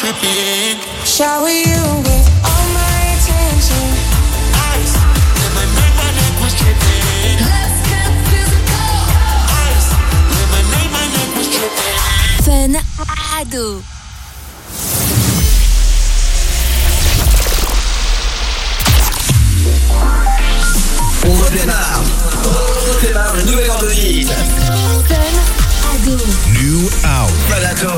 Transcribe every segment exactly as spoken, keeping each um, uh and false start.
tripping. Shower you with all my attention. Ice, lemonade, my neck was tripping. Let's get physical. Ice, lemonade, my neck was tripping. Fun Ado. On redémarre. On redémarre une nouvelle heure de hit. Fun Ado. New Hour. Fun Ado.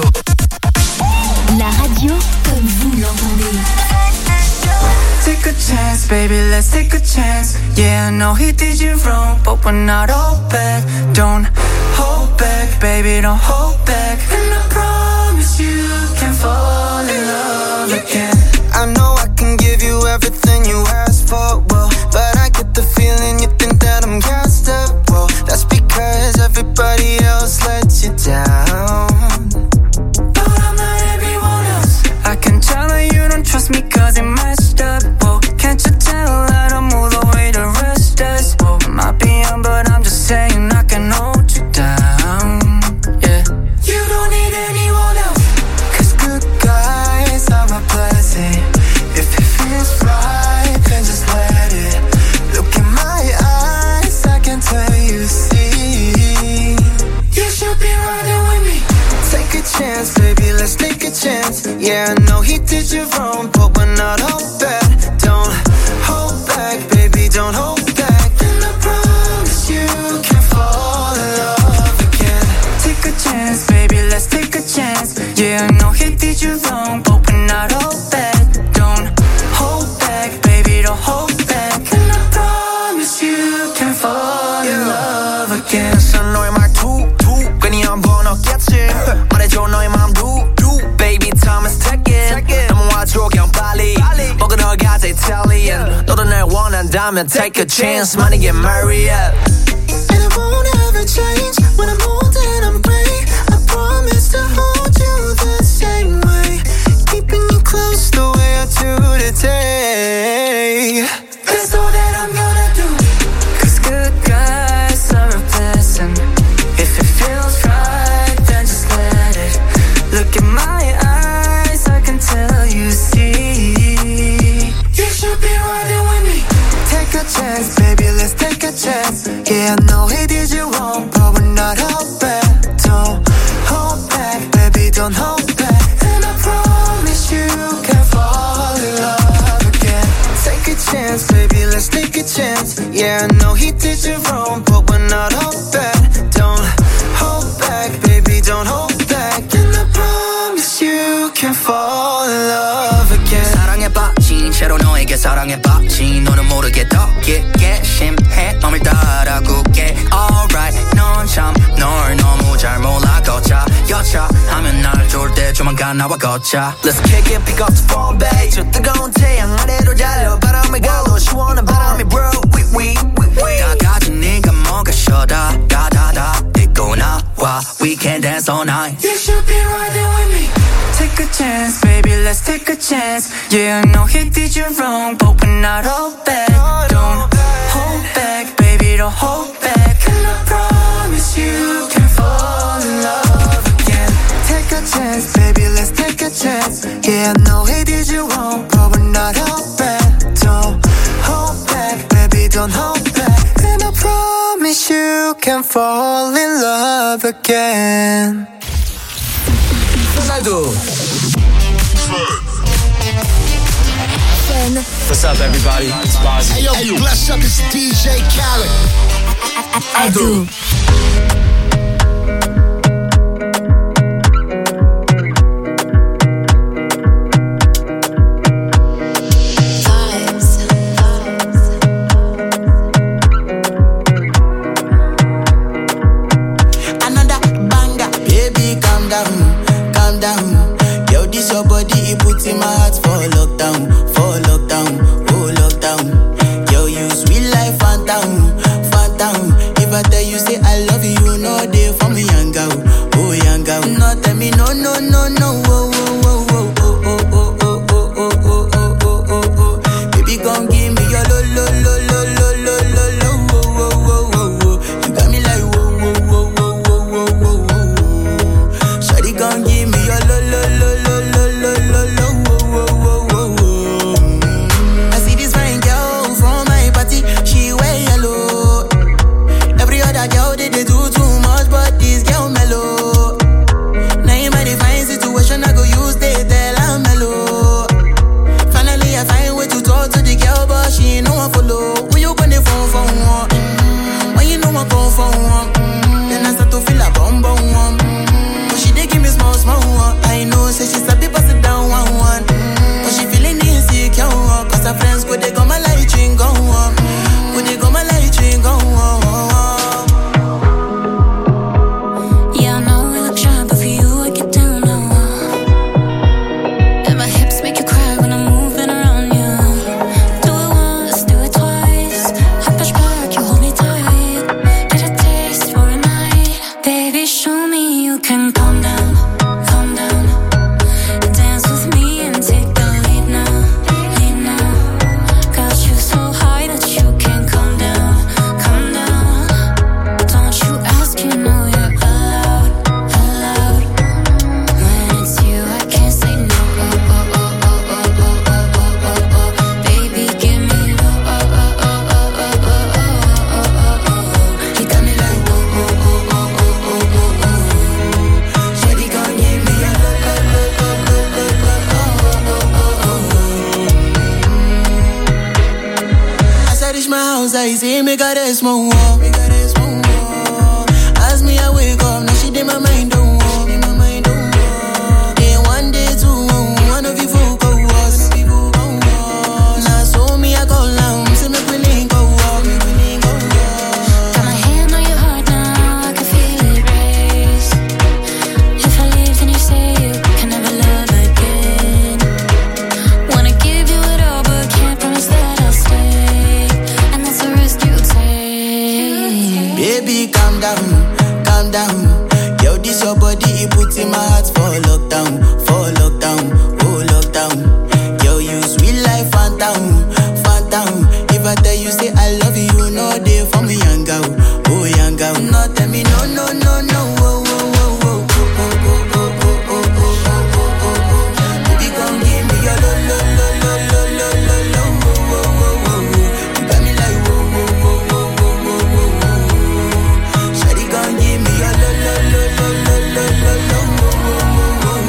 La radio comme vous l'entendez. Take a chance, baby, let's take a chance. Yeah, I know he did you wrong, but we're not all bad. Don't hold back, baby, don't hold back. And I promise you can fall in love again. I know I can give you everything you ask for, well, but I get the feeling you think that I'm gassed up, well, that's because everybody else lets you down. But I'm not everyone else. I can tell that you don't trust me cause it messed up, well, can't you tell that I move the way the rest does? Well, I might be young but I'm just saying I can hold you down, yeah. You don't need anyone else, Cause good guys are a blessing. If it feels right, then just let it. Look in my eyes, I can tell you see. you should be riding with me. Take a chance, baby, let's take a chance. Yeah, I know he did you wrong, but we're not all bad. Don't hold back, baby, don't hold back. And I promise you can fall in love again. Take a chance, baby, let's take a chance. Yeah, I know he did you wrong, but we're not all bad. Don't hold back, baby, don't hold back. And I promise you can fall in love again. 선 너의 말투 괜히 한번 얻겠지. 말해줘 너의 맘도 Baby, time is ticking. 넘어와줘 그냥 빨리 먹은 널 가져 Italian. 너도 날 원한다면 take a chance. Money get married up. And I won't ever change. When I'm old and I'm gray, I promise to hold you the same way, keeping you close the way I do today. That's all that I'm gonna do. Cause good guys are a blessing. If it feels right, then just let it. Look in my eyes, I can tell you see. You should be riding with me. Take a chance, baby, let's take a chance. Yeah, I know he did you wrong, but we're not all bad. Don't hold back, baby, don't hold back. And I promise you can fall in love again. Take a chance, baby, let's take a chance. Yeah, I know he did you wrong, but we're not all bad. Don't hold back, baby, don't hold back. And I promise you can fall in love again. 사랑에 빠진 채로 너에게 사랑에 빠진 너는 모르게 더 깊게 심해 맘을 따라 굳게 Alright 넌 참 널 너무 잘 몰라 걷자 여차하면 날 좋을 때 조만간 나와 걷자 Let's kick it, pick up the phone, babe. 저 뜨거운 태양 아래로 달려 바람을 갈러 시원한 바람이 bro. We, we, we, we. 다 가진 네가 뭐가 싫다 다다다 잊고 나와 We can dance all night You should be riding with me. Take a chance, baby, let's take a chance. Yeah, I know he did you wrong, but we're not all bad. Don't hold back, baby, don't hold back. And I promise you can fall in love again. Take a chance, baby, let's take a chance. Yeah, I know he did you wrong, but we're not all bad. Don't hold back, baby, don't hold back. And I promise you can fall in love again. Ado. Fun What's up, everybody? It's Bozzy. Hey yo, hey, yo. Bless up, it's D J Khaled. Ado. Another banger. Baby, calm down, calm down. Yo, this your body, it puts in my heart for lockdown, for lockdown, oh lockdown. Yo, you sweet life, phantom, phantom. If I tell you say I like, say, make her rest more. As me, I wake up, now she did my mind, don't walk. Then one day, two, one of you folk go us. Now, so me, I go down, say, make we link go walk. Got my hand on your heart now, I can feel it race. If I leave, then you say you can never love again. Wanna give you it all, but can't promise that I'll stay. And that's a risk you take. Baby, calm down, calm down. Yo, this your body, it puts in my heart for lockdown, for lockdown, oh lockdown. Yo, you sweet life, phantom, phantom. If I tell you, say I love you, you know they for me, young girl, oh young girl. No, tell me no, no, no, no, oh, oh, oh, oh, oh, oh, oh, oh, oh, oh, oh, oh, oh. Baby, come give me your lo, lo, lo, lo, lo, lo, lo, lo, oh, oh, oh, oh. You got me like, oh, oh, oh, oh, oh, oh, oh, oh. Shawty, come give me your lo, lo, lo, lo, lo, lo, lo, lo, oh, oh, oh, oh, oh.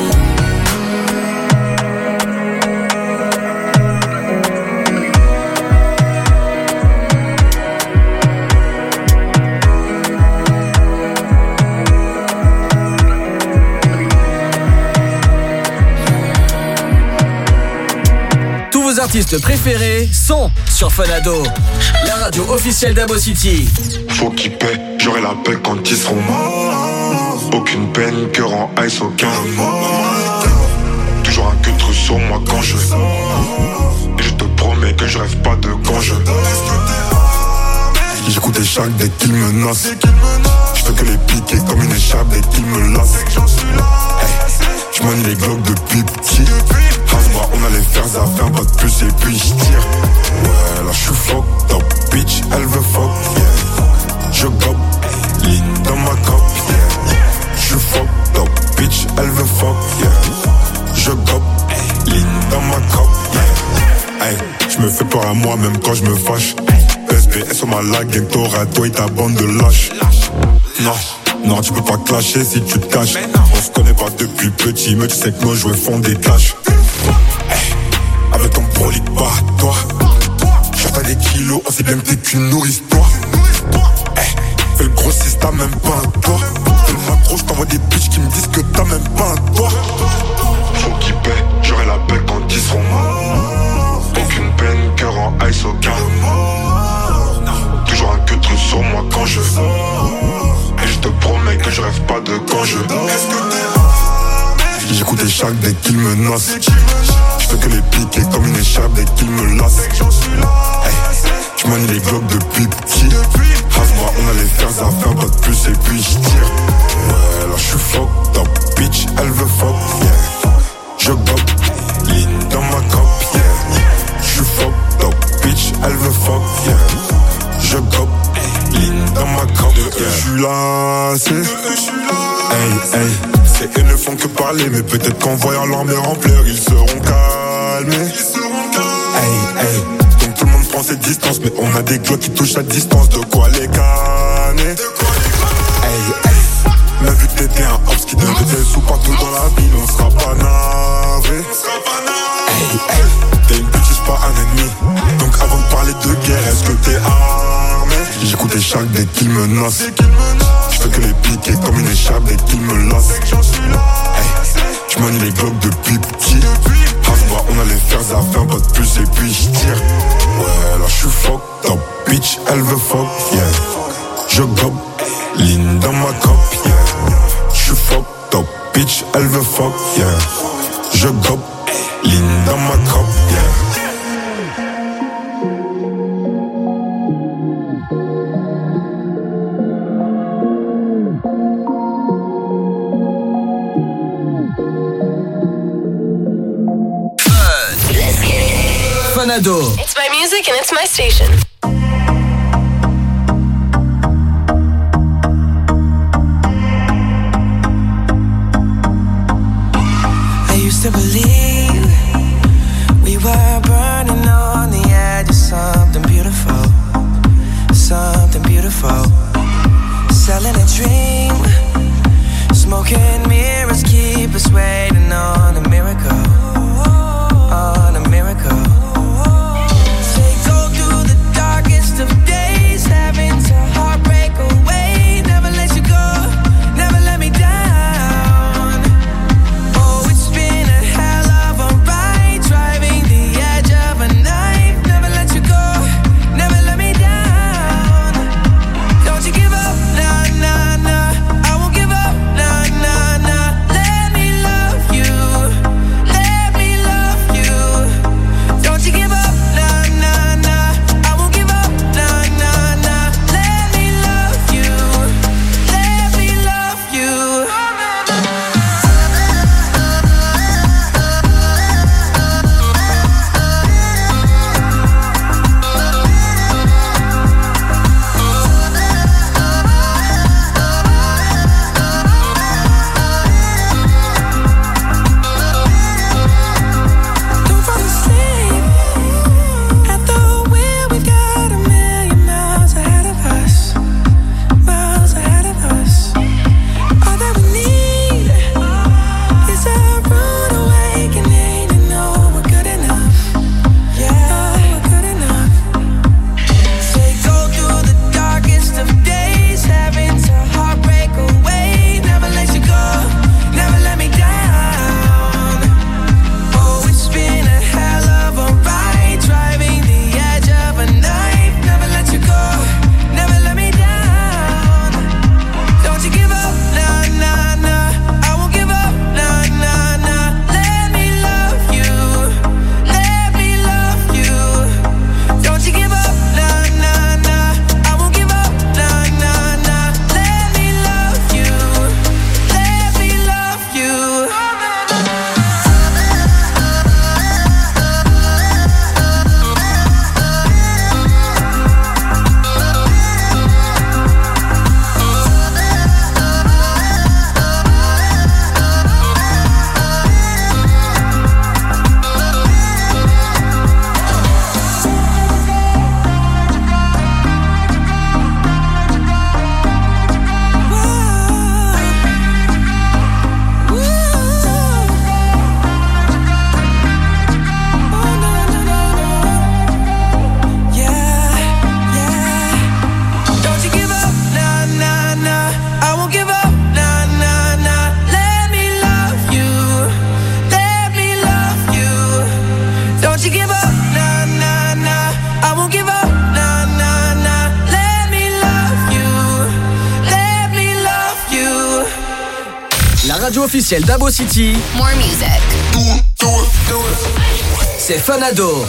Tous vos artistes préférés sont sur Fun Ado, la radio officielle d'Abo City. Faut qu'ils paient, j'aurai la paix quand ils seront morts. Aucune peine, cœur en ice, aucun mort. Toujours un que trop sur moi quand je sors. Et je te promets que je rêve pas de quand je J'écoute chaque dès qu'il menace. Je fais que les piquer comme une écharpe dès qu'il me lasse. Hey, je manie les globes depuis petit. Hasbra, on a les fers à faire, un pas de plus et puis je tire. Ouais, là je suis fucked up, bitch, elle veut fuck, yeah. Je gobe, ligne dans ma cop, yeah. Je suis fucked up, bitch, elle veut fuck, yeah. Je gobe, ligne dans ma cop, yeah. Hey, je me fais peur à moi même quand je me fâche. S P S sur ma lag, gang t'auras toi et ta bande de lâches. Non, non, tu peux pas clasher si tu te caches. On se connaît pas depuis petit, mais tu sais que nos jouets font des tâches. Hey, avec ton bolide pas toi. J'entends des kilos, on sait bien que t'es qu'une nourrice toi. Hey, fais le grossiste, t'as même pas un toit. Fais le macro, j't'envoie des bitches qui me disent que t'as même pas un toit. Faut qu'ils paient, j'aurai la paix quand ils seront morts. Aucune peine, cœur en ice, aucun mort. Toujours un que trop sur moi quand je sors. Et je te promets que je rêve pas de quand je dors. J'écoute les chaque dès qu'il menace. Je fais que les piquer comme une écharpe dès qu'il me lasse. Hey, je manie les globes depuis petit. Hasbra, on a les fers à faire, pas de plus et puis je tire. Ouais, là je suis fucked up, bitch, elle veut fuck, yeah. Je gobe, ligne dans ma cop, yeah. Je suis fucked up, bitch, elle veut fuck, yeah. Je gobe, ligne dans ma cop, yeah. Je suis lassé. Hey, hey, ces haines ne font que parler, mais peut-être qu'en voyant l'armée en pleurs, ils seront calmés. Hey, hey, donc tout le monde prend ses distances, mais on a des glots qui touchent à distance, de quoi les canner. Hey, hey, mais vu que t'étais un hops qui donne des sous partout dans la ville, on sera pas navré. Hey, hey, t'es une bitch, pas un ennemi. Donc avant de parler de guerre, est-ce que t'es armé? J'écoute les chaque dès qu'ils menacent. Je fais que les piquer comme une écharpe dès qu'ils me lassent. Hey, je manie les globes depuis petit. Hasbra, on a les fers à faire, pas de plus et puis je tire. Ouais, là je suis fucked up, bitch, elle veut fuck, yeah. Je gobe, ligne dans ma cop, yeah. Je suis fucked up, bitch, elle veut fuck, yeah. Je gobe, ligne dans ma cop, yeah. Fun Ado. It's my music and it's my station. I used to believe we were burning on the edge of something beautiful, something beautiful. Selling a dream, smoking mirrors keep us waiting on a miracle, on a miracle. Say go through the darkest of radio officielle d'Abo City. More music. Do it, do it, do it. C'est Fun Ado.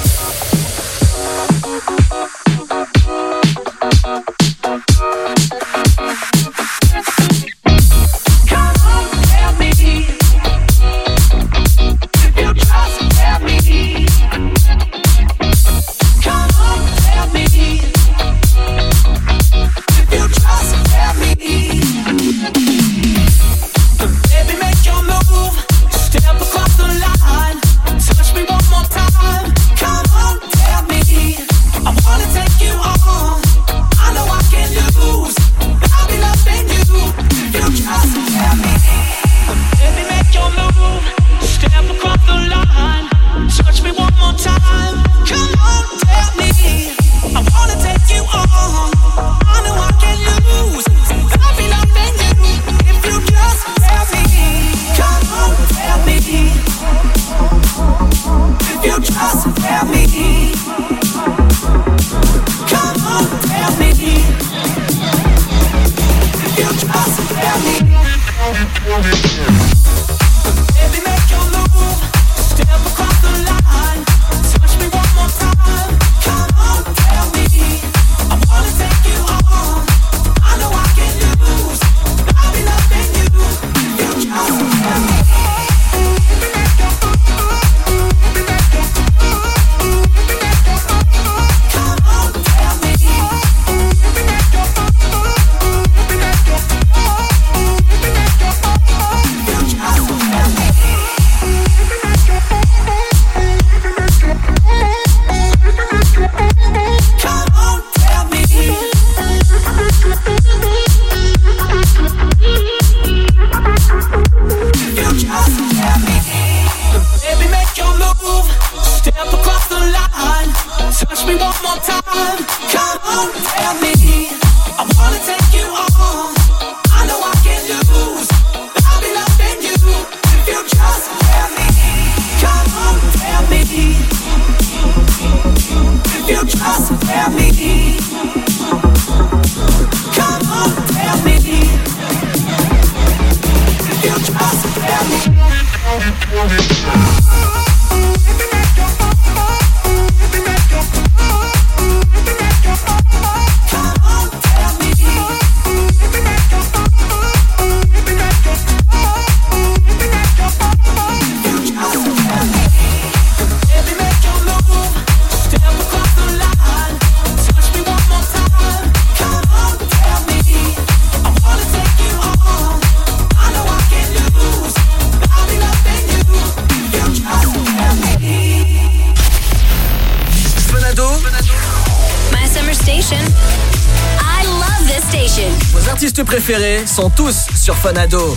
Préférés sont tous sur Fun Ado.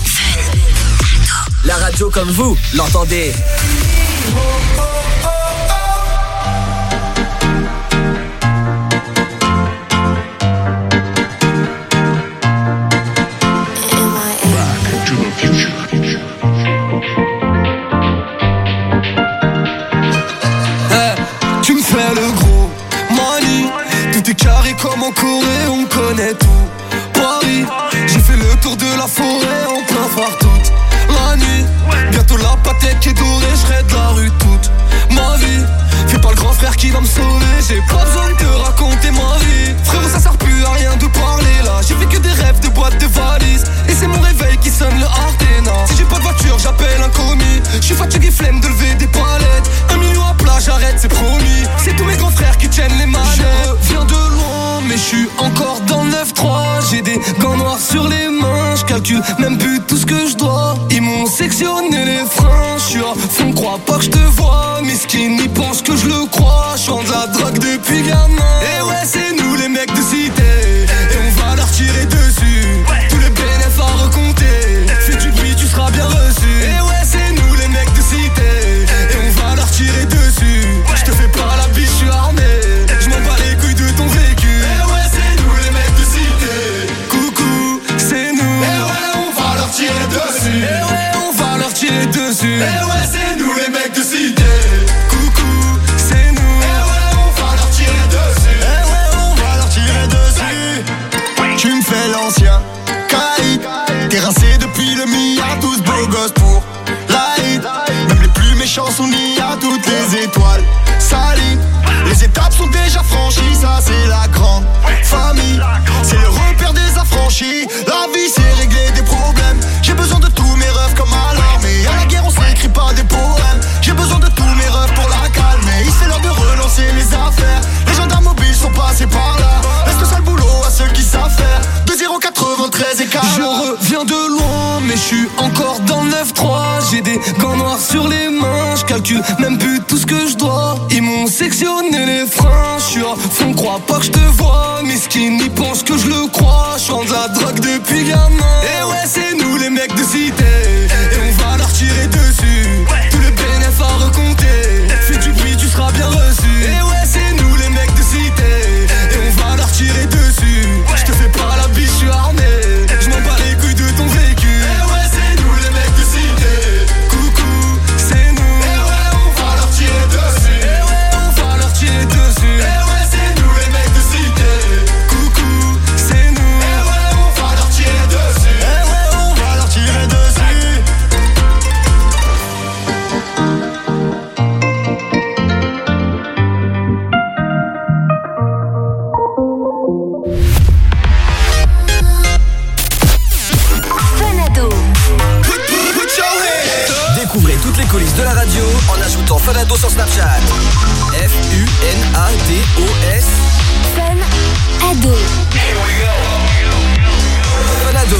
La radio comme vous l'entendez. Hey, tu me fais le gros money, tout est carré comme en Corée, on connaît tout. Paris, j'ai fait le tour de la forêt en plein phare toute la nuit. Bientôt la pâtette qui est dorée, je serai de la rue toute ma vie. Fais pas le grand frère qui va me sauver, j'ai pas besoin de te raconter ma vie. Frérot, ça sert plus à rien de parler là. J'ai fait que des rêves de boîtes de valises, et c'est mon réveil qui sonne le Ardena. Si j'ai pas de voiture, j'appelle un commis. J'suis fatigué, flemme de lever des palettes. Un million à plat, j'arrête, c'est promis. C'est tous mes grands frères qui tiennent les manettes. Je viens de loin, mais j'suis encore dans le neuf trois. J'ai des gants noirs sur les mains, j'calcule même plus tout ce que je dois. Ils m'ont sectionné les freins, j'suis à fond, crois pas que je te vois. Miskin, ils pensent que je le crois. J'vends de la drogue depuis gamin. Et ouais, c'est nous les mecs de cité, et on va leur tirer dessus. Tous les bénéfices à recompter. Fais du bruit, tu seras bien reçu. Et ouais, c'est nous les mecs de cité, et on va leur tirer dessus. J'te fais pas la biche, j'suis armé. J'm'en bats les couilles de ton vécu. Et ouais, c'est nous les mecs de cité. Coucou, c'est nous. Et ouais, on va leur tirer dessus. Et ouais, on va leur tirer dessus. Et ouais, c'est nous les mecs de cité. Coucou, c'est nous. Et ouais, on va leur tirer dessus. chance, on y a toutes les étoiles s'alignent. Les étapes sont déjà franchies, ça c'est la grande famille. C'est le repère des affranchis. La vie c'est régler des problèmes. J'ai besoin de tous mes rêves comme à l'armée. À la guerre on s'écrit pas des poèmes. J'ai besoin de tous mes rêves pour la calmer. C'est l'heure de relancer les affaires. Les gendarmes mobiles sont passés par là. Laisse le sale boulot à ceux qui savent faire. Deux zéro quatre-vingt-treize et quarante. Je reviens de loin mais je suis encore dans le neuf trois. J'ai des gants noirs sur les mains. Je calcule même plus tout ce que je dois. Ils m'ont sectionné les freins. Je suis à fond, crois pas que je te vois. Miskin, ils pensent que je le crois. Je de la drogue depuis gamin. Et ouais, c'est nous les mecs de cité. Et on va leur tirer dessus. Tous les bénéfices à recompter. Fais du bruit, tu seras bien reçu. Et ouais, c'est nous les mecs de cité. Et on va leur tirer dessus. Je te fais pas la biche, je suis armé. Je m'en bats les couilles de ton vécu. Et ouais, c'est nous les mecs de cité. Coucou, c'est nous. Et ouais, on va leur tirer dessus. Et ouais, on va leur tirer dessus. Et ouais, c'est nous les mecs de cité. Coucou, c'est nous. Et ouais, on va leur tirer dessus. Et ouais, on va leur tirer dessus. Découvrez toutes les coulisses de la radio en ajoutant Fanado sur Snapchat. F U N A D O S Fanado. Fanado.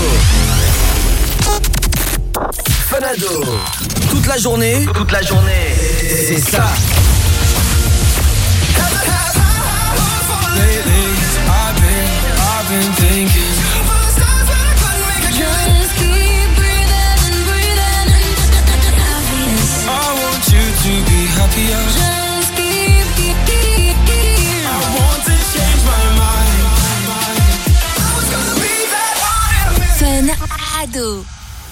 Fanado. Toute la journée. Toute la journée. C'est ça. Lately, I've been, I've been thinking. Just keep breathing and breathing. I want you to be happier. Just keep, keep, keep, keep. I want to change my mind. I was gonna be that one. Fanado.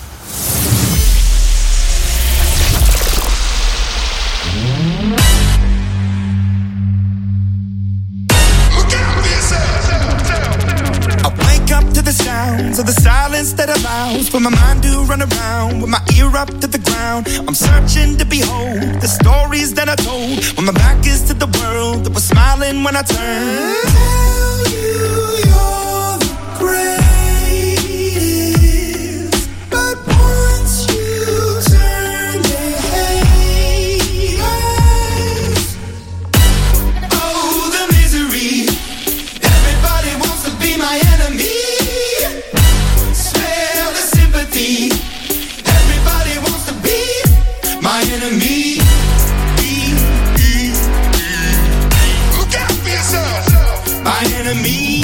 The sounds of the silence that allows for my mind to run around with my ear up to the ground. I'm searching to behold the stories that I told when my back is to the world that was smiling when I turned. Tell you you're the greatest, but once you turn they hate us. Oh, the misery. Everybody wants to be my enemy. Everybody wants to be my enemy. Look out for yourself. My enemy.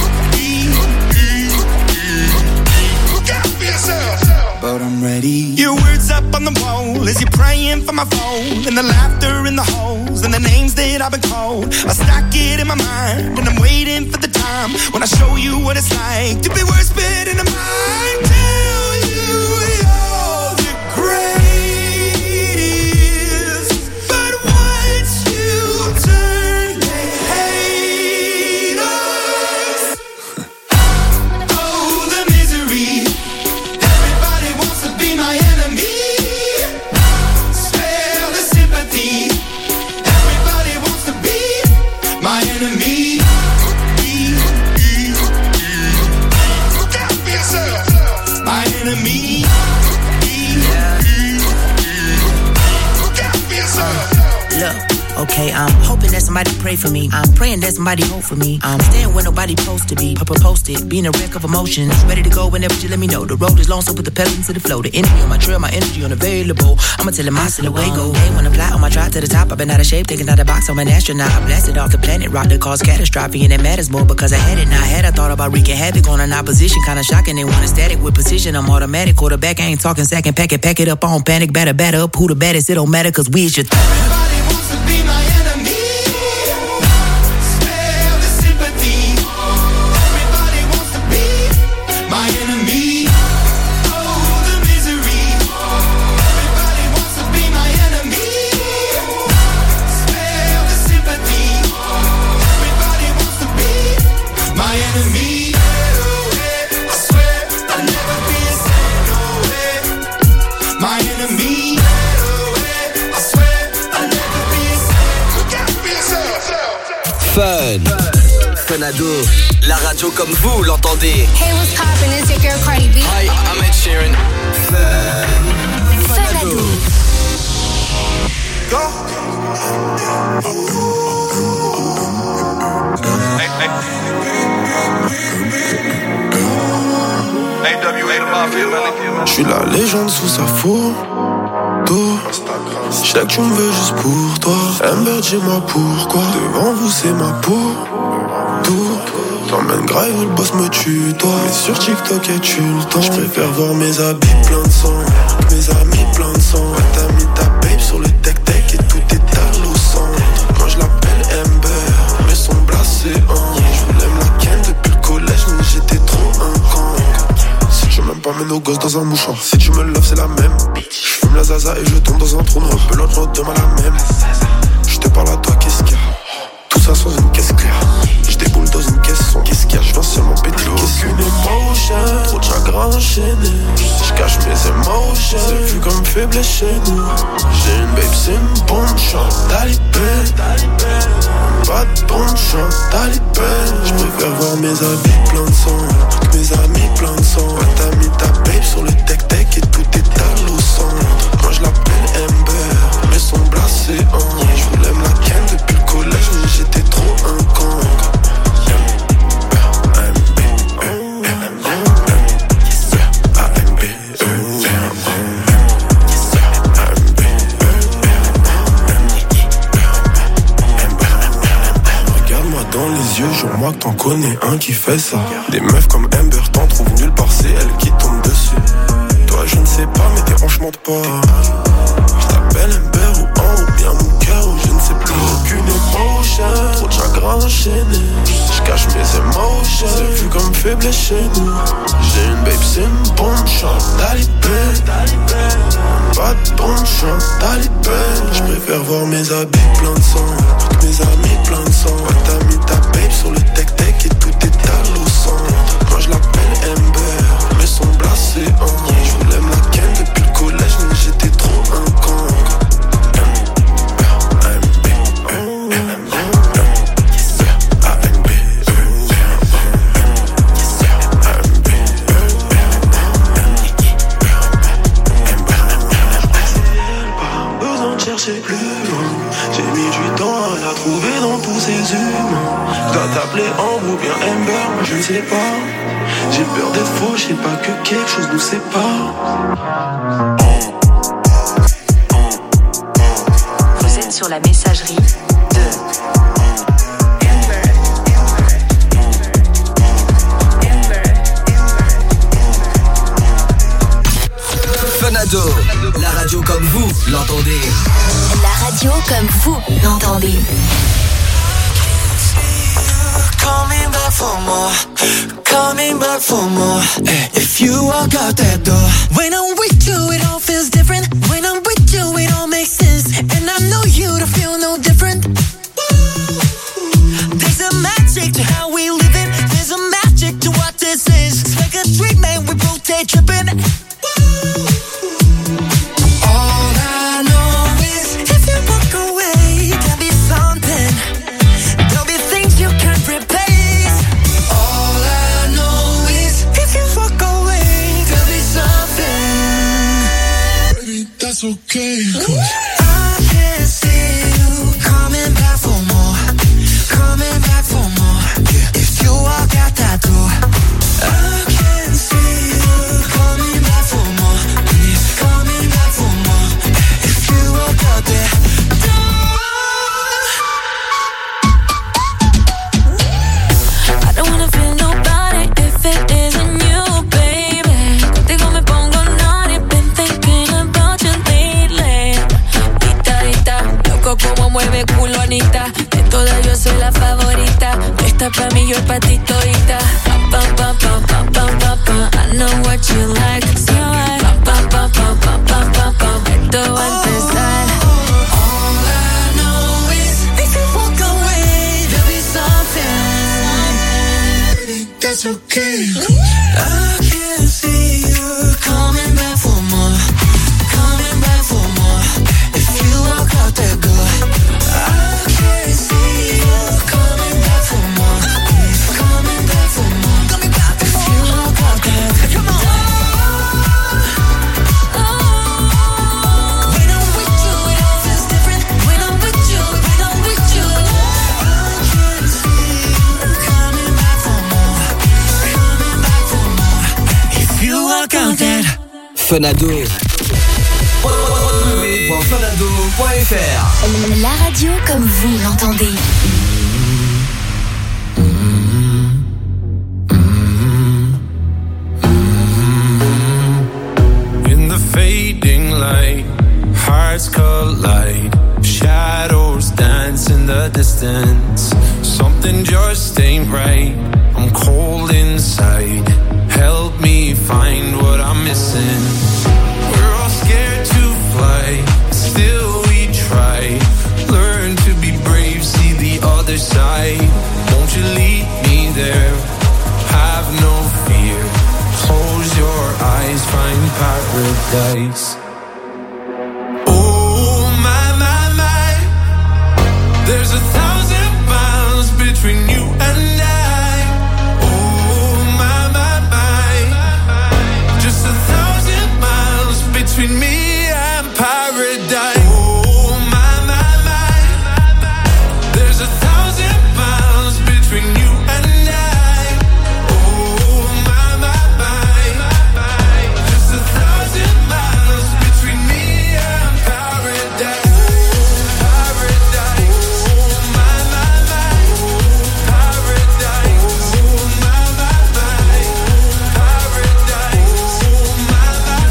Look out for yourself. But I'm ready. Your words up on the wall as you're praying for my phone, and the laughter in the halls and the names that I've been called. I stack it in my mind and I'm waiting for the time when I show you what it's like to be worse fit in a mind. Tell you you're the greatest, but once you turn they hate us. Oh, the misery. Everybody wants to be my enemy. Spare the sympathy. Everybody wants to be my enemy. Look out for yourself. My enemy. Look out for yourself. Look, okay, I'm hoping that somebody pray for me. I'm praying that somebody hope for me. I'm staying where nobody supposed to be. Papa posted, being a wreck of emotions. Ready to go whenever you let me know. The road is long, so put the pedal into the flow. The energy on my trail, my energy unavailable. I'ma tell him I still away go. Hey, when I fly on my drive to the top, I've been out of shape, thinking out the box. I'm an astronaut. I blasted off the planet, rock that caused catastrophe, and it matters more because I had it. Now I had I thought about wreaking havoc on an opposition, kinda shocking. They want a static with precision. I'm automatic, quarterback. I ain't talking second, pack it, pack it up on panic, batter, batter up. Who the baddest? It don't matter, cause we is your th- Everybody wants to be my enemy. Spare the sympathy. Everybody wants to be my enemy. Oh, the misery. Everybody wants to be my enemy. Spare the sympathy. Everybody wants to be my enemy. I swear I'll never be a saint, no way. My enemy. I swear Fun. Fun ado, la radio comme vous l'entendez. Hey, what's poppin'? It's your girl Cardi B. Hi, I'm Ed Sheeran. Fun. Fun ado. Go. Hey, hey. A W A the Mafia, man. J'suis la légende sous sa photo. J'sais que tu me veux juste pour toi. Amber, dis-moi pourquoi. Devant vous, c'est ma peau. Tout. T'emmènes grave, le boss me tue, toi. Mais sur TikTok, et tu le temps. J'préfère voir mes habits plein de sang. Mes amis plein de sang. Ouais, t'as mis ta babe sur le tech-tech et tout est à au centre. Moi, j'lappelle Amber, mais son blasé en. J'voulais me la ken depuis le collège, mais j'étais trop un con. Si tu m'aimes pas, mets nos gosses dans un mouchoir. Si tu me loves, c'est la même. J'fume la zaza et je tombe dans un trou noir. Pelote, l'autre demain la même. J'te parle à toi, qu'est-ce qu'il y a? Tout ça sans une caisse claire. J'déboule dans une caisson. Qu'est-ce qu'il y a? J'viens seulement péter les caisses. Aucune émotion, trop de chagrin enchaîné. J'cache mes émotions, c'est vu comme faiblesse chez nous. J'ai une babe, c'est une bonne chance. Talibé, pas de bonne chance. Talibé, j'préfère voir mes habits plein de sang. Toutes mes amis plein de sang. Ouais, t'as mis ta babe sur le tech-tech et tout est à au centre. Moi j'lappelle Amber, mais son blasé en. J'voulais me la ken depuis le collège, mais j'étais trop un con. Regarde-moi dans les yeux, jure-moi que t'en connais un qui fait ça. Des meufs comme Amber, t'en trouves nulle part, c'est elle qui tombe dessus. Toi je ne sais pas, mais tes hanches mentent pas. Je t'appelle Amber ou en ou bien mon cœur ou je ne sais plus. Aucune émotion, trop de chagrin enchaîné. Je cache mes émotions, c'est vu comme faiblesse chez nous. J'ai une babe, c'est une bonne chance. Talibé, pas de bonne chance. Talibé, j'préfère voir mes habits plein de sang. Toutes mes amis plein de sang. Ouais, t'as mis ta babe sur le tech-tech et tout est à au centre. Moi j'lappelle Amber, mais son blasé en. J'voulais me la ken depuis le collège, mais j'étais trop un con. Chercher plus loin, j'ai mis du temps à la trouver dans tous ces humains. Je dois t'appeler Ambre ou bien Amber, moi je ne sais pas. J'ai peur d'être faux, je sais pas que quelque chose nous sépare. Vous êtes sur la messagerie de Fun ado, la radio comme vous l'entendez. La radio comme vous l'entendez. Coming back for more, coming back for more. Hey, if you walk out that door, when I'm with you, it all feels different. When I'm with you, it all makes sense. And I know you don't feel no different. There's a magic to how we live in. There's a magic to what this is. It's like a dream, man, we rotate tripping. Okay, I can see you coming back for more, coming back for more. Yeah. If you walk out that door, I can see you coming back for more, yeah. Coming back for more. If you walk out that door, I don't wanna feel nobody if it isn't you, baby. Contigo me pongo naughty, been thinking about you lately. Loco como mueve culo Anita. De todas yo soy la favorita. Esta pa' mí, yo pa' ti todita. Pa, pa, pa, pa, pa, pa, pa. I know what you like. So I pa, pa, pa, pa, pa, pa, pa. Esto va a empezar. all I know is if you walk away, there'll be something. That's okay. I can see you coming back for more, coming back for more. If you walk out that door, I can see you coming Fanado. w w w point fanado point f r. La radio comme vous l'entendez. In the fading light, hearts collide. Shadows dance in the distance. Something just ain't right. I'm cold inside. Help me find what I'm missing. We're all scared to fly, still we try. Learn to be brave, see the other side. Won't you lead me there? Have no fear. Close your eyes, find paradise. Oh my, my, my. There's a thousand miles between you and I. Between me and paradise. Oh my, my, my. There's a thousand miles between you and I. Oh my, my, my. Just a thousand miles between me and paradise. Paradise. Oh my, my, my. Paradise. Oh my, my, my. Paradise. Oh my, my,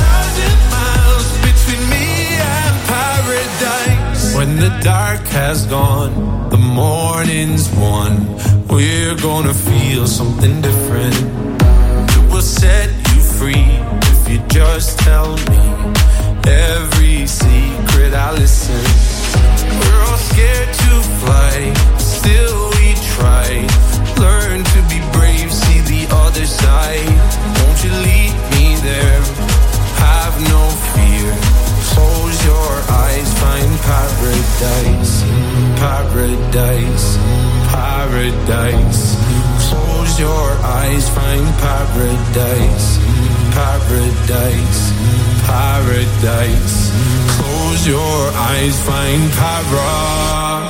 my. When the dark has gone, the morning's won. We're gonna feel something different. It will set you free if you just tell me every secret I listen. We're all scared to fly, still we try. Learn to be brave, see the other side. Won't you lead me there? Have no fear. Close your eyes, find paradise, paradise, paradise. Close your eyes, find paradise, paradise, paradise. Close your eyes, find para.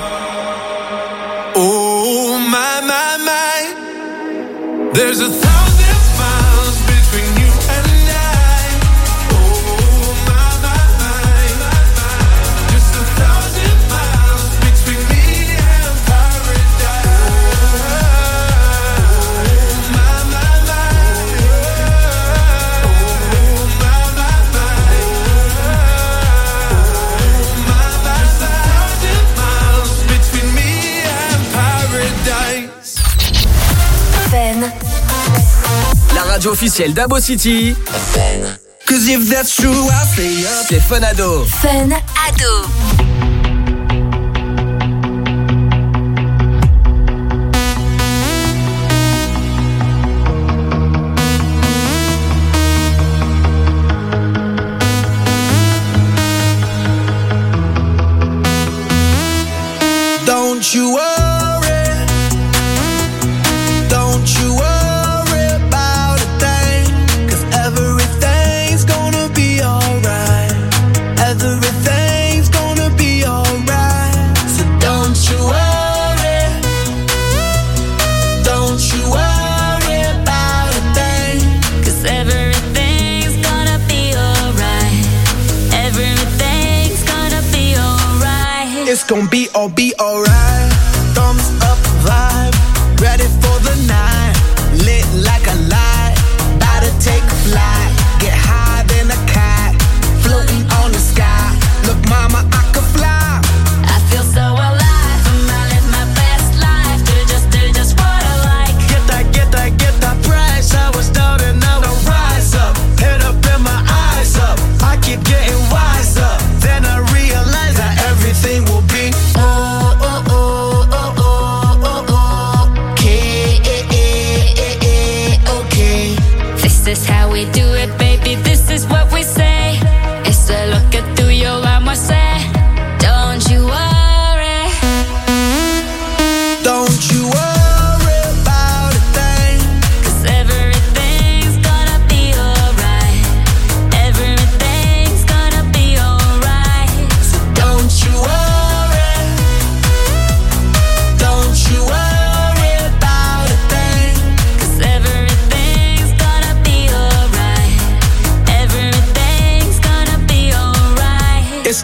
Oh my, my, my. There's a thousand miles between you and I. La radio officielle d'Abo City. Cause if that's true, I'll stay up. C'est Fanado. Fanado. Don't you worry, don't you worry about a thing, 'cause everything's gonna be alright, everything's gonna be alright. So don't you worry, don't you worry about a thing, 'cause everything's gonna be alright, everything's gonna be alright. It's gonna be all be alright. Thumbs up vibe, ready for the night, lit like a light, about to take a flight, get higher than a cat, floating on the sky. Look mama, I could fly. I feel so alive, and I live my best life, do just, do just what I like. Get that, get that, get that price. I was down and now I rise up, head up and my eyes up, I keep getting wiser, then I realize that everything will be oh, oh, oh, oh, oh, oh, oh, okay.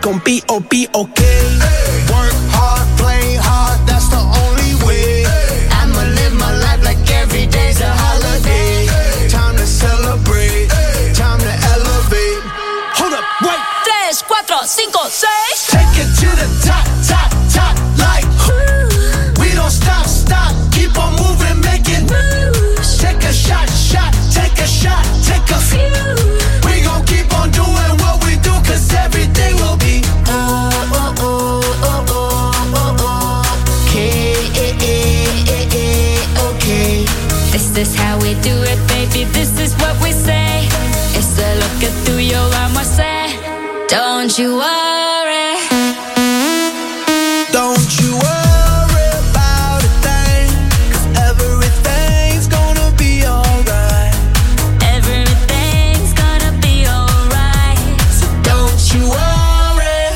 gon' be, oh, be okay. Hey. Work hard, play hard, that's the only way. Hey. I'ma live my life like every day's a holiday. Hey. Time to celebrate, hey. Time to elevate. Hold up, wait. Tres, cuatro, cinco, seis. Take it to the top, top, top, like ooh. We don't stop, stop, keep on moving, making moves. Take a shot, shot, take a shot, take a few. We gon' keep on doing what we do, cause everything will be oh, oh, oh, oh, oh, oh, oh. Okay, eh, eh, eh, eh, okay. This is how we do it, baby, this is what we say. It's a lo que tú y yo vamos a hacer. Don't you worry. Don't you worry about a thing, cause everything's gonna be alright. Everything's gonna be alright. So don't you worry.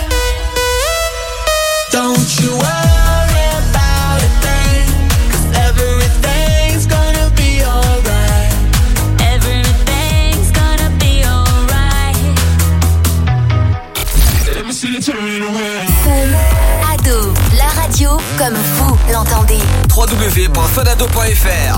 Don't you worry about a thing, cause everything's gonna be alright. Everything's gonna be alright. Let me see you turn it around. Ado, la radio comme vous l'entendez. w w w point fanado point f r.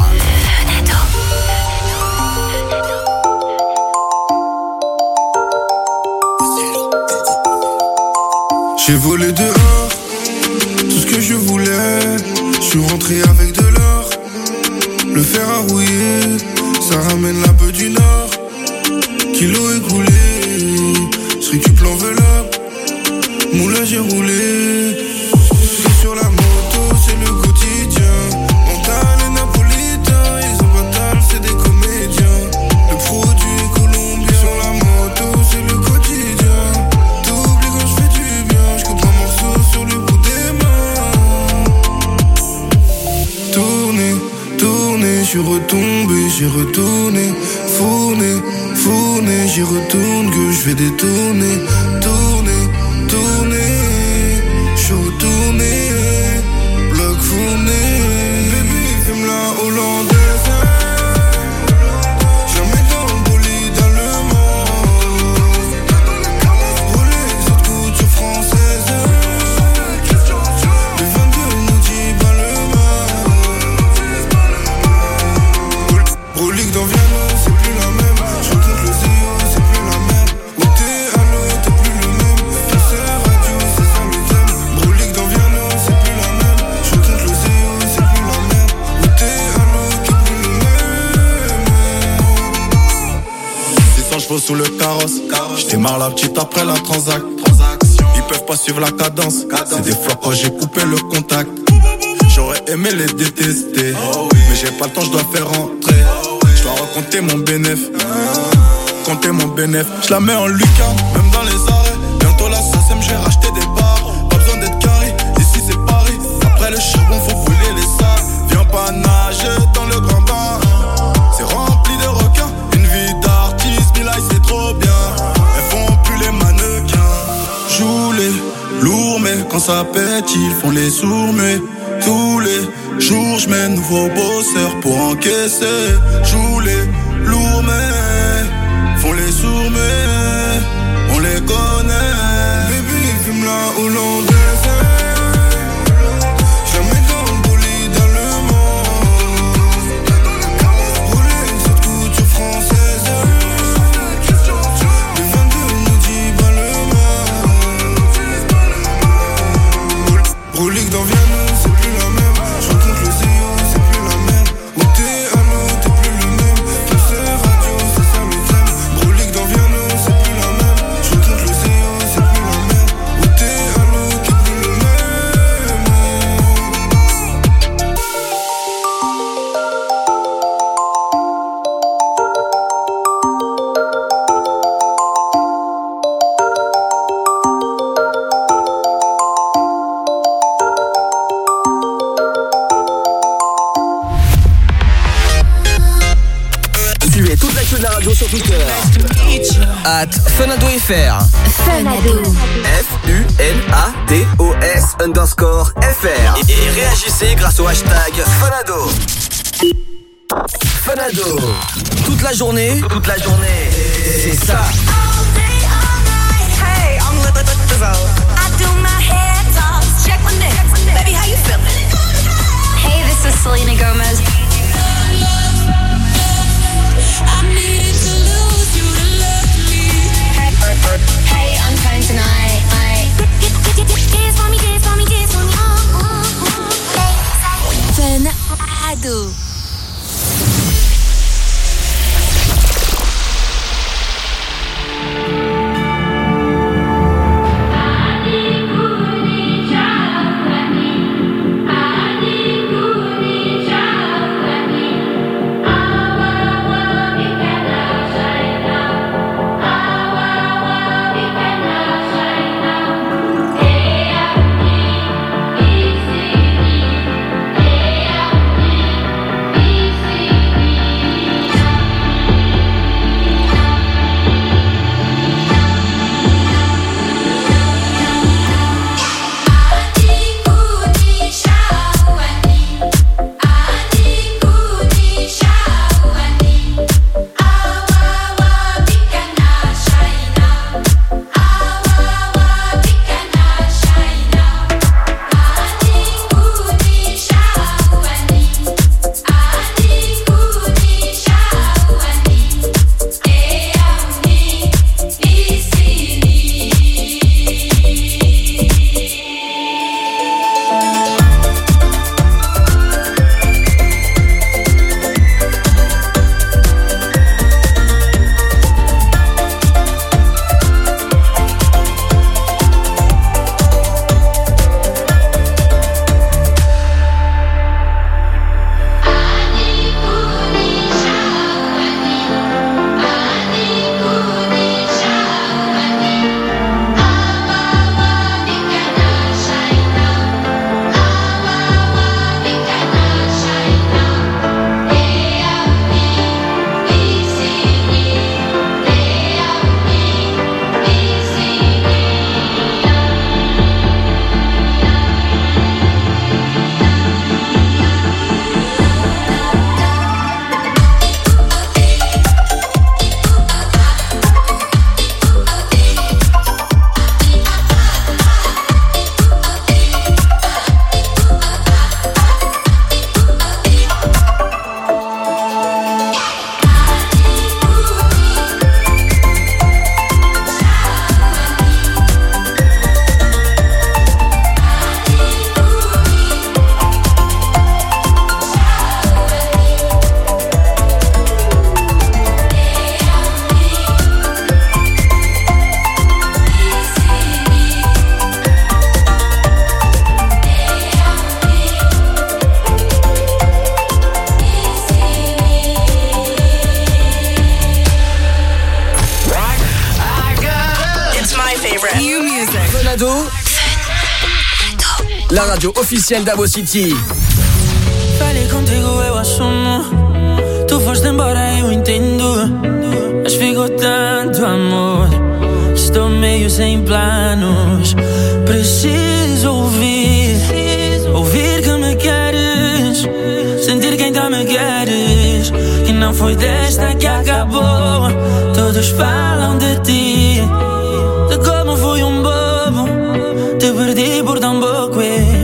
J'ai volé dehors tout ce que je voulais. Je suis rentré avec de l'or. Le fer a rouillé, ça ramène la peu du nord. Kilo écoulé, je récup l'enveloppe. Moulin j'ai roulé. Sur la moto c'est le quotidien. Mental et napolitain, ils ont batal, c'est des comédiens. Le produit est colombien. Sur la moto c'est le quotidien. T'oublies quand je fais du bien. Je coupe un morceau sur le bout des mains. Tourner, tourner, je suis retombé, j'ai retourné. Fourné, fourné, j'y retourne que je vais détourner. Tourner, tourner, je suis retourné. Bloc fourné, baby, fume la hollandaise. Jamais dans le bolide allemand. Rouler cette couture française. Le vingt-deux nous dit pas le mal. Brolique dans Viano, c'est plus la même. Je compte le zéro, c'est plus la merde. Où t'es, allô, t'es plus le même. Ton sœur radio, c'est ça le thème. Brolique dans Viano, c'est plus la même. Je compte le zéro, c'est plus la merde. Où t'es, allô, t'es plus le même. six cents chevaux sous le carrosse. J'démarre la petite après la transac. Ils peuvent pas suivre la cadence. C'est des flops quand j'ai coupé le contact. J'aurais aimé les détester, mais j'ai pas le temps, je dois faire rentrer. Je dois raconter mon bénéf, compter mon bénéf. Je la mets en lucarne, même dans les arrêts. Bientôt la S A C M, j'ai racheté des bars. Pas besoin d'être carré, ici c'est Paris. Après le charbon, faut brûler les salles. Viens pas nager dans le grand bain. C'est rempli de requins, une vie d'artiste, Milaï c'est trop bien. Elles font plus les mannequins. Joue les lourds, mais quand ça pète, ils font les sourds, mais tous les jours, je mets nouveau bosseur pour encaisser. Joue les lourds, mais font les sourds, mais on les connaît. Baby, fume la hollandaise. Jamais dans le bolide allemand. Rouler cette couture française. Le vingt-deux nous dit pas le mal. Brolique dans Viano, c'est plus la même. Je compte le zéro, c'est plus la merde. Où t'es, allô, t'es plus le même. Ton sœur radio, c'est ça le thème. Brolique dans Viano, c'est plus la même. Je compte le zéro, c'est plus la merde. Où t'es, allô, t'es plus le même. Suivez toute l'actu de la radio sur Twitter. At FanadoFR. Fanado. F U N A D O S underscore F R. Et, et réagissez grâce au hashtag Fanado. Fanado. Toute la journée. Toute la journée. C'est ça. Hey, I'm casal. I do my head toss, check my neck. Baby, how you feeling? Hey, this is Selena Gomez. I needed to lose you to love me. Hey, I'm fine tonight. Dance for me, dance for me, dance for me. Oh, oh, oh. Fun Ado. La radio officielle d'Avo City. Falei contigo, eu assumo. Tu foste embora, eu entendo. Mas ficou tanto amor. Estou meio sem planos. Preciso ouvir. Ouvir que me queres. Sentir que ainda me queres. Que não foi desta que acabou. Todos falam de ti. De como fui um bobo. Te perdi por tão pouco.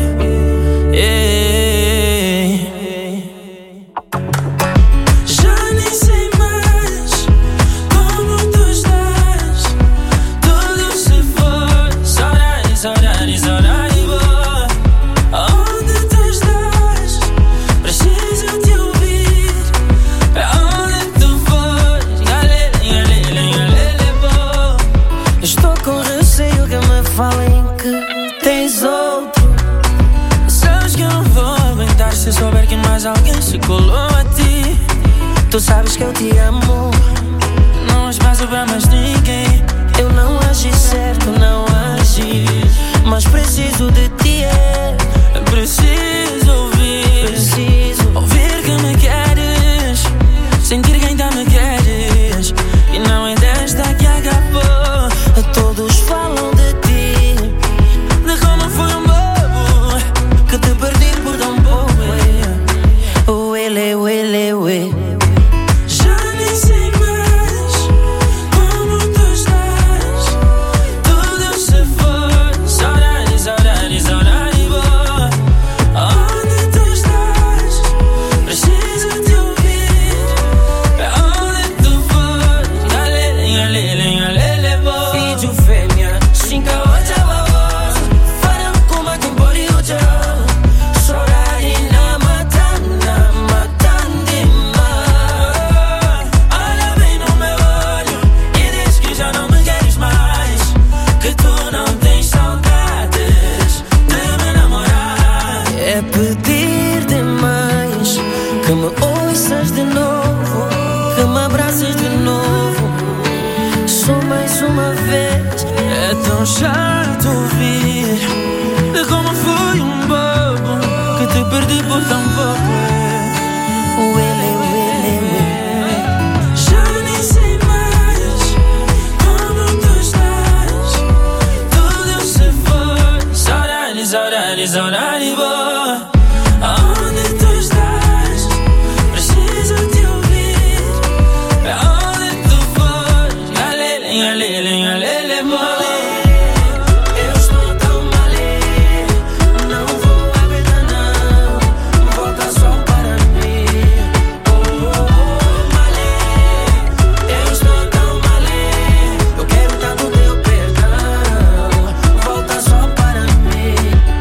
Falem que tens outro. Sabes que eu não vou aguentar se eu souber que mais alguém se colou a ti. Tu sabes que eu te amo. Não há espaço pra mais ninguém. Eu não agi certo, não agi. Mas preciso de ti, é. Preciso ouvir. Preciso ouvir que me queres. Sentir que ainda me queres. E não é desta que acabou. Todos falam de ti. De como fui um bobo. Que te perdi por tão pouco. Uele, uele, uele. Já nem sei mais como tu estás. Tudo se foi. Que me ouças de novo, que me abraças de novo. Só mais uma vez, é tão chato ouvir de como fui um bobo que te perdi por tão pouco. Uele, uele, uele. Já nem sei mais como tu estás. Tudo se foi. Saudade, saudade, saudade boa. Aonde tu estás? Preciso te ouvir. Pra onde tu fores? Galele, galele, galele, boa. Eu estou tão mal, não vou aguentar não. Volta só para mim. Oh, oh, oh, malê. Eu estou tão mal, eu quero tanto teu perdão. Volta só para mim.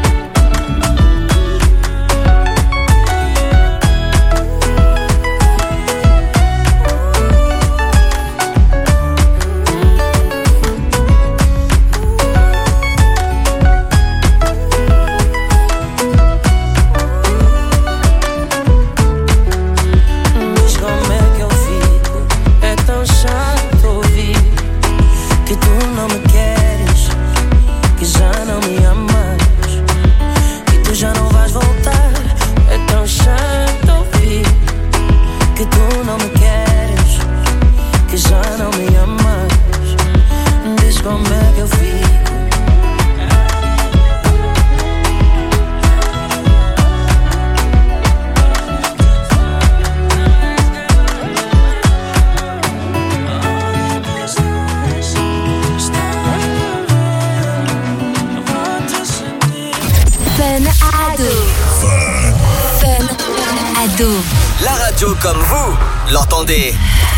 Diz como é que eu fico, é tão chato ouvir que tu não me queres, que já não me amas, que tu já não vais voltar. É tão chato ouvir que tu não me queres, que já não me amas. Diz como é que eu fico. Fun Ado. Fun Ado. La radio comme vous l'entendez.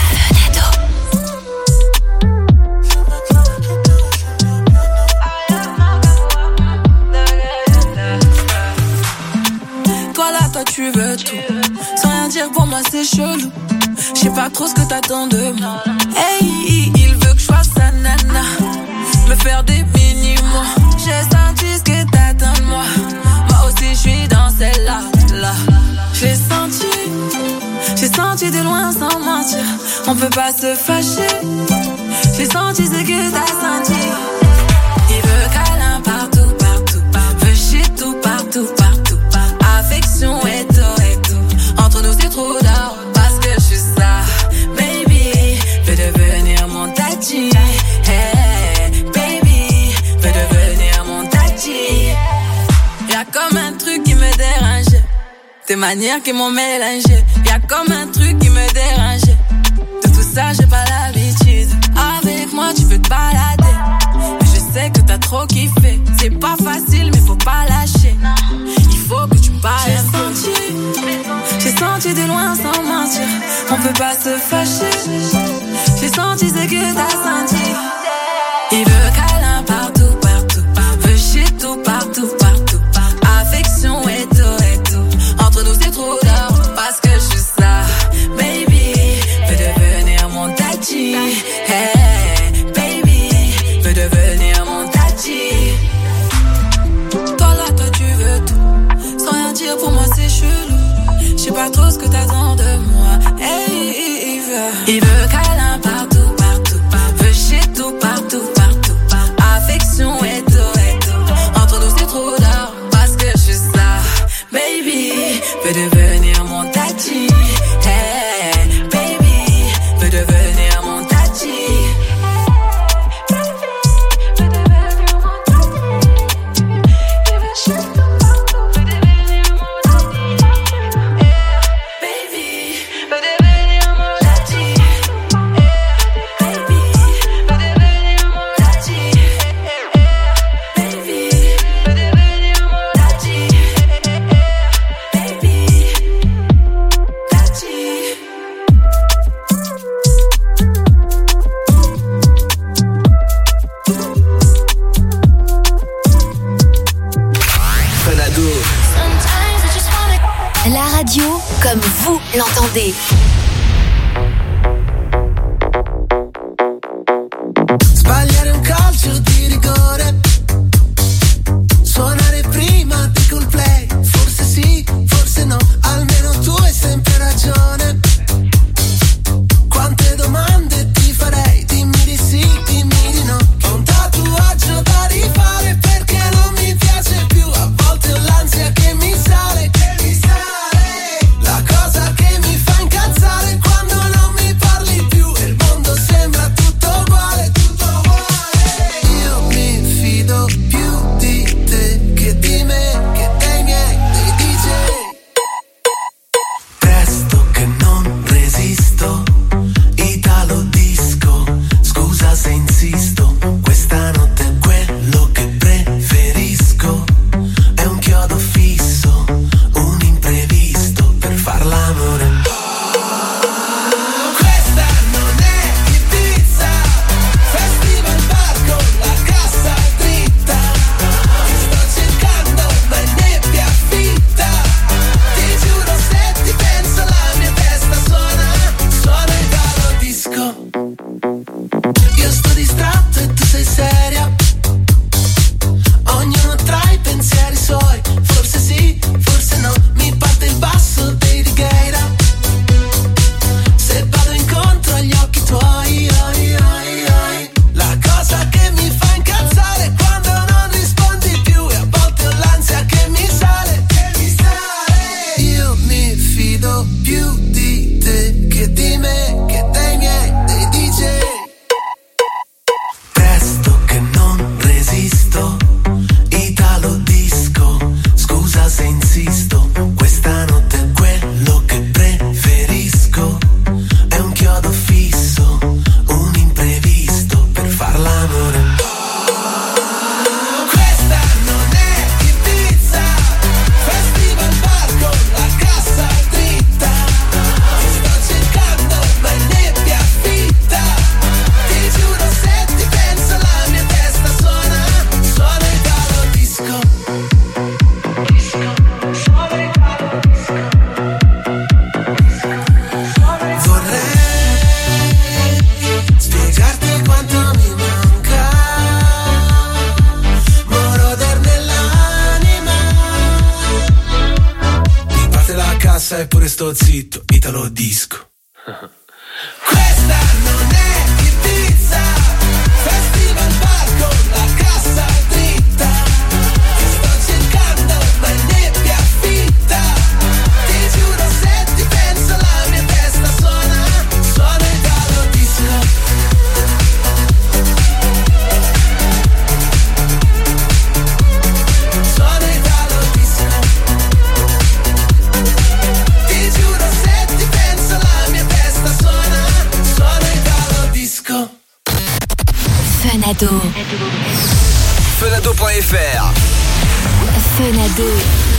Toi là, toi tu veux tout, sans rien dire pour moi c'est chelou. Je sais pas trop ce que t'attends de moi. Hey, il veut que je fasse sa nana, me faire des mini-mois. J'ai senti ce que t'attends de moi. Moi aussi je suis dans celle-là, là. J'ai senti, j'ai senti de loin sans mentir. On peut pas se fâcher. J'ai senti ce que t'as senti. Il veut câlin partout, partout, partout. Veut shit tout, partout, partout, partout. Affection et tout, et tout. Entre nous c'est trop d'or, parce que je suis ça. Baby, veut devenir mon tati. Hey, baby, veut devenir mon tati. Y'a comme un truc qui me dérange, tes manières qui m'ont mélangé. Y'a comme un truc qui me dérange. De tout ça j'ai pas l'habitude. Avec moi tu veux te balader, mais je sais que t'as trop kiffé. C'est pas facile mais faut pas lâcher. Il faut que tu parles. J'ai senti, j'ai senti de loin sans mentir. On peut pas se fâcher. J'ai senti ce que t'as senti. Il veut câlin partout, partout, partout. Veut shit tout, partout, partout, partout. Affection et tout, et tout. Entre nous c'est trop d'or, parce que je suis ça. Baby, veut devenir mon tati. Hey, baby, veut devenir mon tati. Toi là, toi tu veux tout, sans rien dire pour moi c'est chelou. Je sais pas trop ce que t'attends de moi. Hey, il veut, il veut câlin partout, partout, partout. Veut shit tout, partout, partout, partout. Affection et tout, et tout. Entre nous c'est trop d'or, parce que je suis ça. Baby, veut devenir mon tati. Hey, baby, veut devenir mon tati. La radio comme vous l'entendez. Sbagliare un calcio di rigore, suonare prima di col play. Forse sì, forse no, almeno tu hai sempre ragione. danza eppure sto zitto, Italo disco. Questa non è Ibiza, festival bar con la cassa dritta. Ti sto cercando ma è nebbia fitta. Ti giuro se ti penso la mia testa suona, suona Italo disco. Suona Italo disco. Ti giuro se ti penso la mia testa suona, suona Italo disco. Fenado. Fenado point F R. Fenado.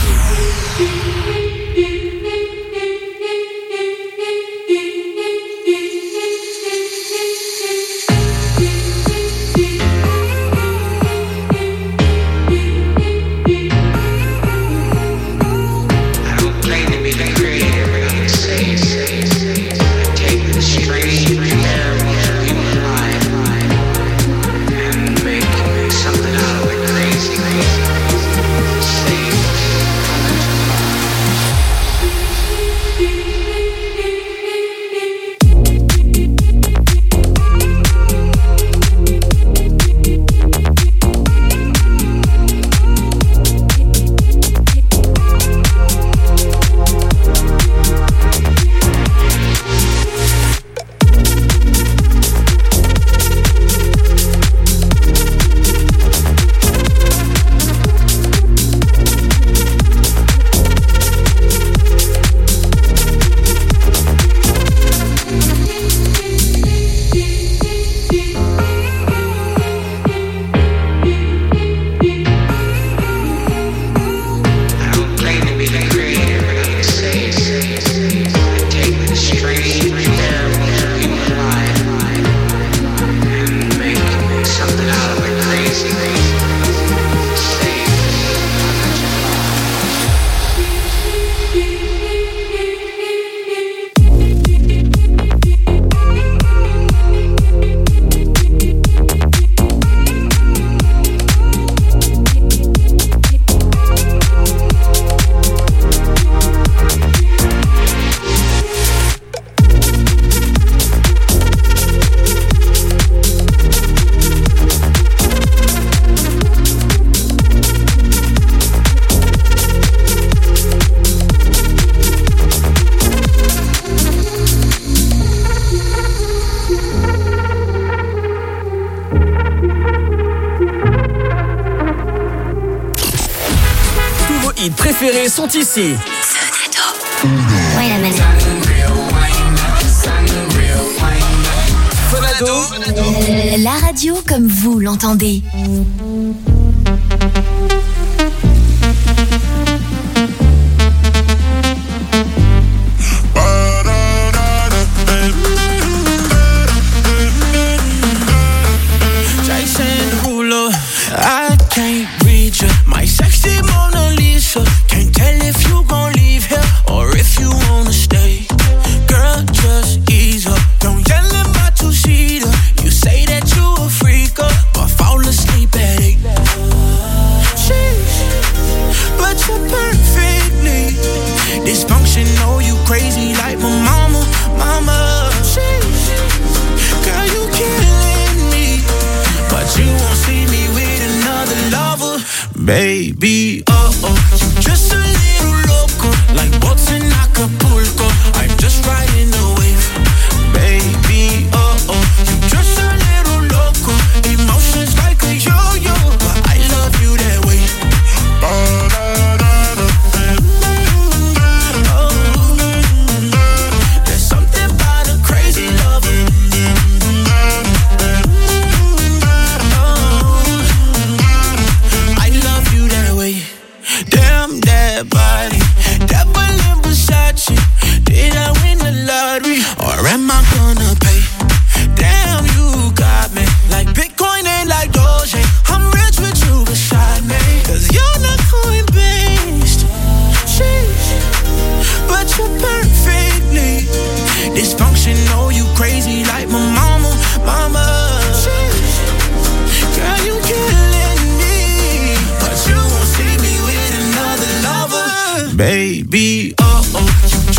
préférés sont ici. Wait a minute. Fenado. La radio comme vous l'entendez. I can't read you, my sexy Mona Lisa. Can't tell if you gon' leave here or if you wanna stay. Girl, just ease up, don't yell in my two-seater. You say that you a freak up, but fall asleep at eight. Sheesh, but you're perfectly dysfunctional, you crazy like my mama, mama. Sheesh, girl, you killing me, but you won't see me with another lover, baby. Oh oh, you just a little loco, like boats in Acapulco. I'm just riding the wave, baby. Oh oh, you just a little loco, emotions like a yo-yo, but I love you that way. Oh, there's something about a crazy lover. Damn that body, devil in Versace. Did I win the lottery, or am I gonna pay? Damn, you got me like Bitcoin and like Doge. I'm rich with you beside me, cause you're not coin-based. Sheesh, but you're perfectly dysfunctional, you crazy like my mama, mama. Sheesh, girl, you killing me, but you won't see me with another lover, baby. Oh oh, you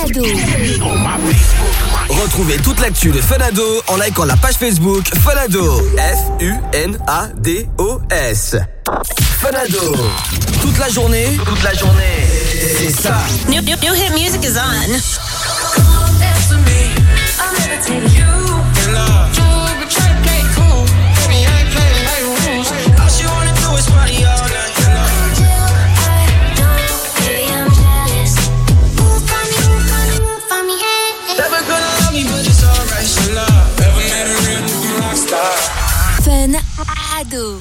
Ado. Retrouvez toute l'actu de Fun Ado en likant la page Facebook Fun Ado. F U N A D O S. Fun Ado. Toute la journée, toute la journée, c'est ça. New, new, new hit music is on. Fun Ado.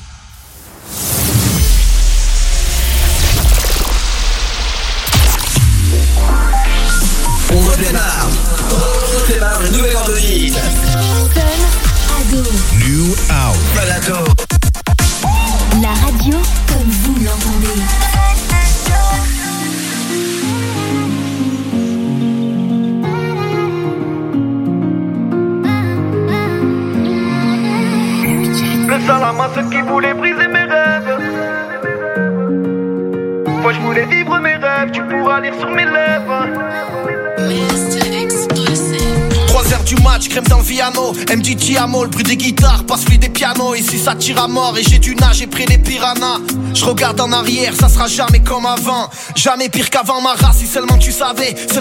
On redémarre. On redémarre une nouvelle heure de hit. Fun Ado. New Out. Fun Ado. La radio comme vous l'entendez. Le salam à ceux qui voulaient briser mes rêves. Moi je voulais vivre mes rêves, tu pourras lire sur mes lèvres. trois heures du match, crème dans le Viano. M D T amo, le bruit des guitares, passe-lui des pianos. Ici ça tire à mort et j'ai du nage et pris des piranhas. Je regarde en arrière, ça sera jamais comme avant. Jamais pire qu'avant ma race, si seulement tu savais. C'est